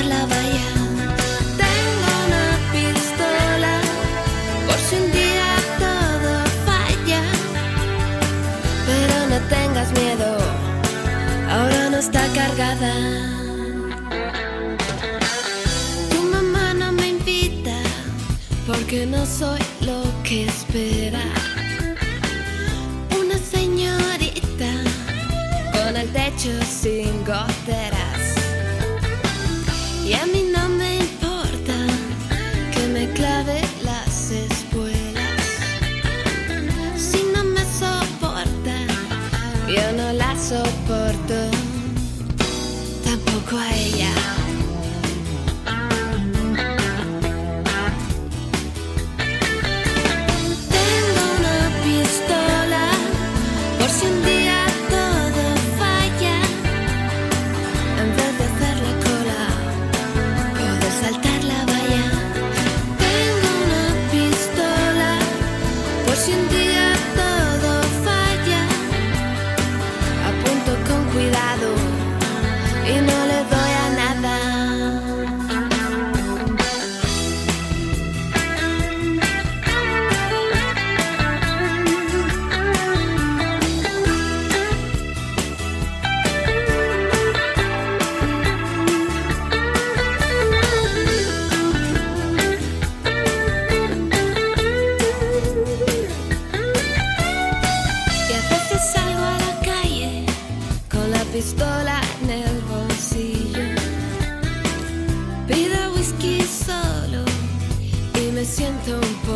la valla. Tengo una pistola por si un día todo falla. Pero no tengas miedo, ahora no está cargada. Tu mamá no me invita porque no soy lo que espera. Una señorita con el techo sin goteras. Y a mí no me importa que me clave las espuelas. Si no me soporta, yo no la soporto, tampoco a ella. Tengo una pistola por si un día todo falla. En vez de hacer la cola, puedo saltar la valla. Tengo una pistola por si un día todo falla. Apunto con cuidado y no le doy a nada. Y a veces salgo a la calle con la pistola en el bolsillo. Pido whisky solo y me siento un